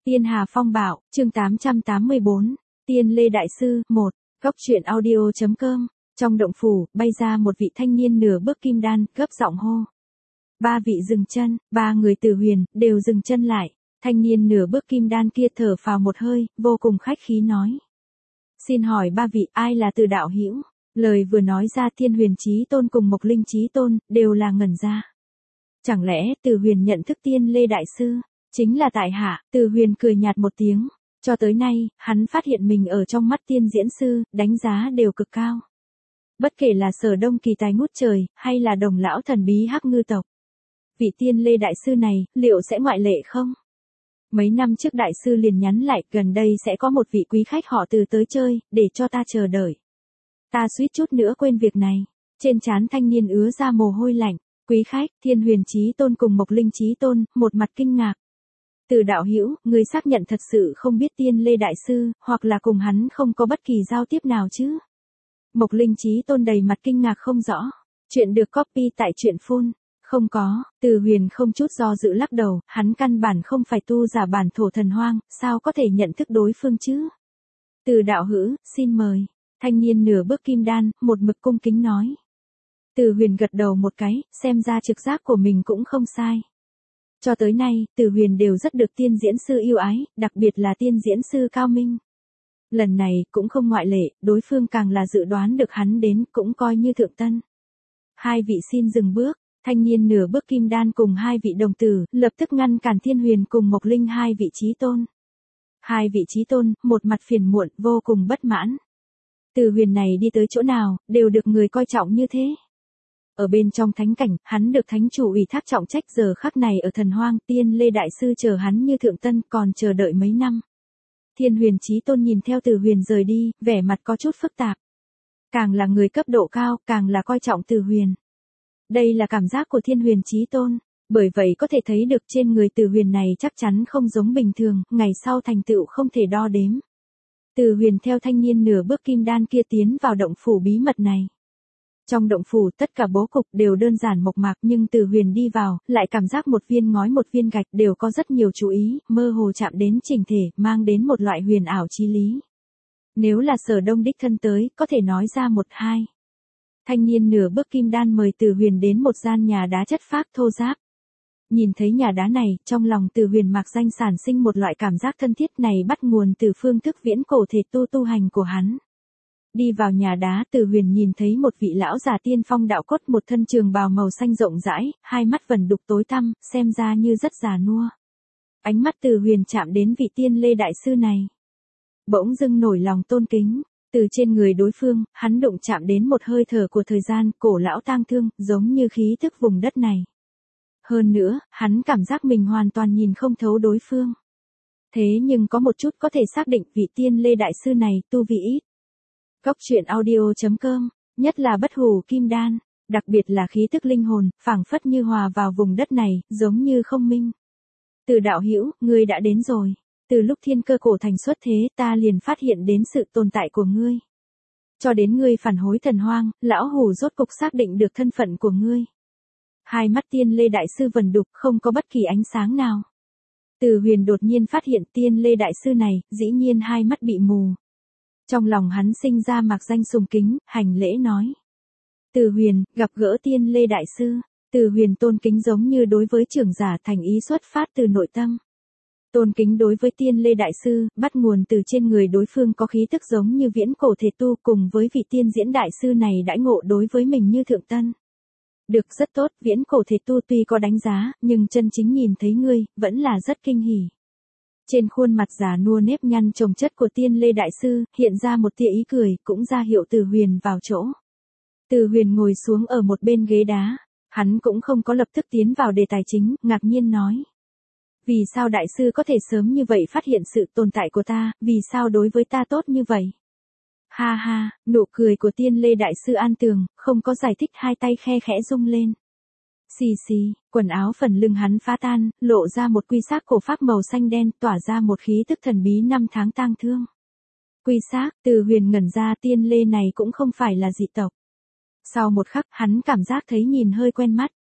Tiên Hà Phong Bạo, chương 884, Tiên Lê Đại Sư, 1, Góc truyện audio.com. Trong động phủ, bay ra một vị thanh niên nửa bước kim đan, gấp giọng hô. Ba vị dừng chân, ba người Từ Huyền, đều dừng chân lại. Thanh niên nửa bước kim đan kia thở phào một hơi, vô cùng khách khí nói. Xin hỏi ba vị, ai là Từ đạo hữu? Lời vừa nói ra Thiên Huyền Chí Tôn cùng Mộc Linh Chí Tôn, đều là ngẩn ra. Chẳng lẽ Từ Huyền nhận thức Tiên Lê Đại Sư? Chính là tại hạ. Từ Huyền cười nhạt một tiếng. Cho tới nay, hắn phát hiện mình ở trong mắt Tiên Diễn Sư, đánh giá đều cực cao. Bất kể là Sở Đông kỳ tài ngút trời, hay là Đồng lão thần bí Hắc Ngư tộc. Vị Tiên Lê Đại Sư này, liệu sẽ ngoại lệ không? Mấy năm trước Đại Sư liền nhắn lại, gần đây sẽ có một vị quý khách họ Từ tới chơi, để cho ta chờ đợi. Ta suýt chút nữa quên việc này. Trên trán thanh niên ứa ra mồ hôi lạnh. Quý khách, Thiên Huyền Chí Tôn cùng Mộc Linh Chí Tôn, một mặt kinh ngạc. Từ đạo hữu, người xác nhận thật sự không biết Tiên Lê Đại Sư, hoặc là cùng hắn không có bất kỳ giao tiếp nào chứ? Mộc Linh Chí Tôn đầy mặt kinh ngạc không rõ. Chuyện được copy tại truyện phun. Không có. Từ Huyền không chút do dự lắc đầu, hắn căn bản không phải tu giả bản thổ thần hoang, sao có thể nhận thức đối phương chứ? Từ đạo hữu, xin mời. Thanh niên nửa bước kim đan, một mực cung kính nói. Từ Huyền gật đầu một cái, xem ra trực giác của mình cũng không sai. Cho tới nay, Từ Huyền đều rất được Tiên Diễn Sư yêu ái, đặc biệt là Tiên Diễn Sư Cao Minh. Lần này, cũng không ngoại lệ, đối phương càng là dự đoán được hắn đến, cũng coi như thượng tân. Hai vị xin dừng bước, thanh niên nửa bước kim đan cùng hai vị đồng tử, lập tức ngăn cản Thiên Huyền cùng Mộc Linh hai vị chí tôn. Hai vị chí tôn, một mặt phiền muộn, vô cùng bất mãn. Từ Huyền này đi tới chỗ nào, đều được người coi trọng như thế. Ở bên trong thánh cảnh, hắn được thánh chủ ủy thác trọng trách, giờ khắc này ở thần hoang, Tiên Lê Đại Sư chờ hắn như thượng tân, còn chờ đợi mấy năm. Thiên Huyền Chí Tôn nhìn theo Từ Huyền rời đi, vẻ mặt có chút phức tạp. Càng là người cấp độ cao, càng là coi trọng Từ Huyền. Đây là cảm giác của Thiên Huyền Chí Tôn, bởi vậy có thể thấy được trên người Từ Huyền này chắc chắn không giống bình thường, ngày sau thành tựu không thể đo đếm. Từ Huyền theo thanh niên nửa bước kim đan kia tiến vào động phủ bí mật này. Trong động phủ tất cả bố cục đều đơn giản mộc mạc, nhưng Từ Huyền đi vào, lại cảm giác một viên ngói một viên gạch đều có rất nhiều chú ý, mơ hồ chạm đến chỉnh thể, mang đến một loại huyền ảo chí lý. Nếu là Sở Đông đích thân tới, có thể nói ra một hai. Thanh niên nửa bước kim đan mời Từ Huyền đến một gian nhà đá chất phác thô ráp. Nhìn thấy nhà đá này, trong lòng Từ Huyền mạc danh sản sinh một loại cảm giác thân thiết này bắt nguồn từ phương thức viễn cổ thể tu hành của hắn. Đi vào nhà đá, Từ Huyền nhìn thấy một vị lão già tiên phong đạo cốt, một thân trường bào màu xanh rộng rãi, hai mắt vẩn đục tối tăm, xem ra như rất già nua. Ánh mắt Từ Huyền chạm đến vị Tiên Lê Đại Sư này. Bỗng dưng nổi lòng tôn kính. Từ trên người đối phương, hắn đụng chạm đến một hơi thở của thời gian, cổ lão tang thương, giống như khí thức vùng đất này. Hơn nữa, hắn cảm giác mình hoàn toàn nhìn không thấu đối phương. Thế nhưng có một chút có thể xác định, vị Tiên Lê Đại Sư này tu vi ít. Góc truyện audio.com, nhất là bất hủ kim đan, đặc biệt là khí tức linh hồn, phảng phất như hòa vào vùng đất này, giống như không minh. Từ đạo hữu, ngươi đã đến rồi. Từ lúc thiên cơ cổ thành xuất thế, ta liền phát hiện đến sự tồn tại của ngươi. Cho đến ngươi phản hối thần hoang, lão hủ rốt cục xác định được thân phận của ngươi. Hai mắt Tiên Lê Đại Sư vẩn đục, không có bất kỳ ánh sáng nào. Từ Huyền đột nhiên phát hiện Tiên Lê Đại Sư này, dĩ nhiên hai mắt bị mù. Trong lòng hắn sinh ra mạc danh sùng kính, hành lễ nói. Từ Huyền, gặp gỡ Tiên Lê Đại Sư. Từ Huyền tôn kính giống như đối với trưởng giả, thành ý xuất phát từ nội tâm. Tôn kính đối với Tiên Lê Đại Sư, bắt nguồn từ trên người đối phương có khí tức giống như viễn cổ thể tu, cùng với vị Tiên Diễn Đại Sư này đãi ngộ đối với mình như thượng tân. Được, rất tốt, viễn cổ thể tu tuy có đánh giá, nhưng chân chính nhìn thấy ngươi, vẫn là rất kinh hỉ. Trên khuôn mặt già nua nếp nhăn chồng chất của Tiên Lê Đại Sư, hiện ra một tia ý cười, cũng ra hiệu Từ Huyền vào chỗ. Từ Huyền ngồi xuống ở một bên ghế đá, hắn cũng không có lập tức tiến vào đề tài chính, ngạc nhiên nói. Vì sao Đại Sư có thể sớm như vậy phát hiện sự tồn tại của ta, vì sao đối với ta tốt như vậy? Ha ha, nụ cười của Tiên Lê Đại Sư an tường, không có giải thích, hai tay khe khẽ rung lên. Xì xì, quần áo phần lưng hắn phá tan, lộ ra một quy xác cổ pháp màu xanh đen, tỏa ra một khí tức thần bí năm tháng tang thương. Quy xác, Từ Huyền ngẩn ra, Tiên Lê này cũng không phải là dị tộc. Sau một khắc, hắn cảm giác thấy nhìn hơi quen mắt.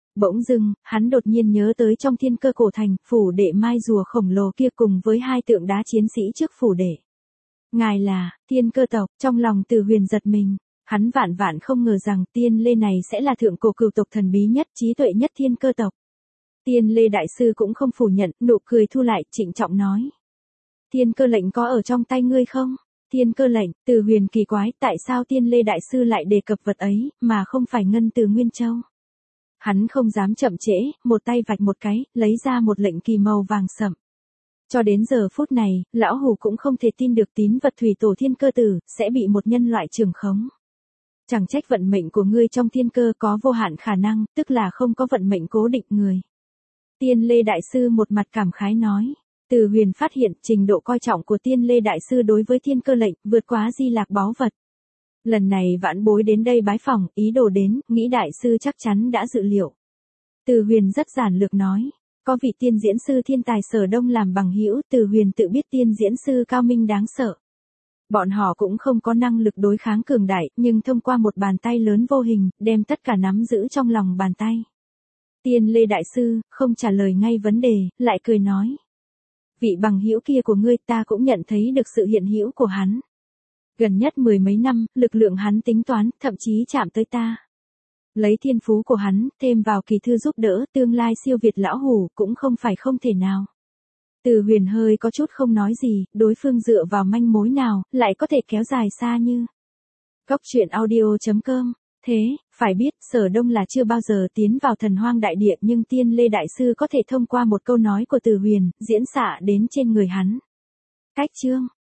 Bỗng dưng, hắn đột nhiên nhớ tới trong thiên cơ cổ thành, phủ đệ mai rùa khổng lồ kia cùng với hai tượng đá chiến sĩ trước phủ đệ. Ngài là, thiên cơ tộc, trong lòng Từ Huyền giật mình. Hắn vạn vạn không ngờ rằng Tiên Lê này sẽ là thượng cổ cửu tộc thần bí nhất, trí tuệ nhất thiên cơ tộc. Tiên Lê đại sư cũng không phủ nhận, nụ cười thu lại, trịnh trọng nói. Thiên cơ lệnh có ở trong tay ngươi không? Thiên cơ lệnh, Từ Huyền kỳ quái, tại sao Tiên Lê đại sư lại đề cập vật ấy, mà không phải ngân từ Nguyên Châu? Hắn không dám chậm trễ, một tay vạch một cái, lấy ra một lệnh kỳ màu vàng sậm. Cho đến giờ phút này, lão hủ cũng không thể tin được tín vật thủy tổ thiên cơ tử, sẽ bị một nhân loại trưởng khống. Chẳng trách vận mệnh của ngươi trong thiên cơ có vô hạn khả năng, tức là không có vận mệnh cố định người. Tiên Lê đại sư một mặt cảm khái nói. Từ Huyền phát hiện trình độ coi trọng của Tiên Lê đại sư đối với thiên cơ lệnh, vượt quá Di Lạc báu vật. Lần này vãn bối đến đây bái phỏng, ý đồ đến, nghĩ đại sư chắc chắn đã dự liệu. Từ Huyền rất giản lược nói. Có vị tiên diễn sư thiên tài Sở Đông làm bằng hữu, Từ Huyền tự biết tiên diễn sư cao minh đáng sợ. Bọn họ cũng không có năng lực đối kháng cường đại, nhưng thông qua một bàn tay lớn vô hình, đem tất cả nắm giữ trong lòng bàn tay. Tiên Lê đại sư, không trả lời ngay vấn đề, lại cười nói. Vị bằng hữu kia của ngươi ta cũng nhận thấy được sự hiện hữu của hắn. Gần nhất 10 mấy năm, lực lượng hắn tính toán, thậm chí chạm tới ta. Lấy thiên phú của hắn, thêm vào kỳ thư giúp đỡ, tương lai siêu việt lão hủ, cũng không phải không thể nào. Từ Huyền hơi có chút không nói gì, đối phương dựa vào manh mối nào, lại có thể kéo dài xa như. Góc truyện audio.com. Thế, phải biết, Sở Đông là chưa bao giờ tiến vào thần hoang đại địa, nhưng Tiên Lê đại sư có thể thông qua một câu nói của Từ Huyền, diễn xạ đến trên người hắn. Cách chương.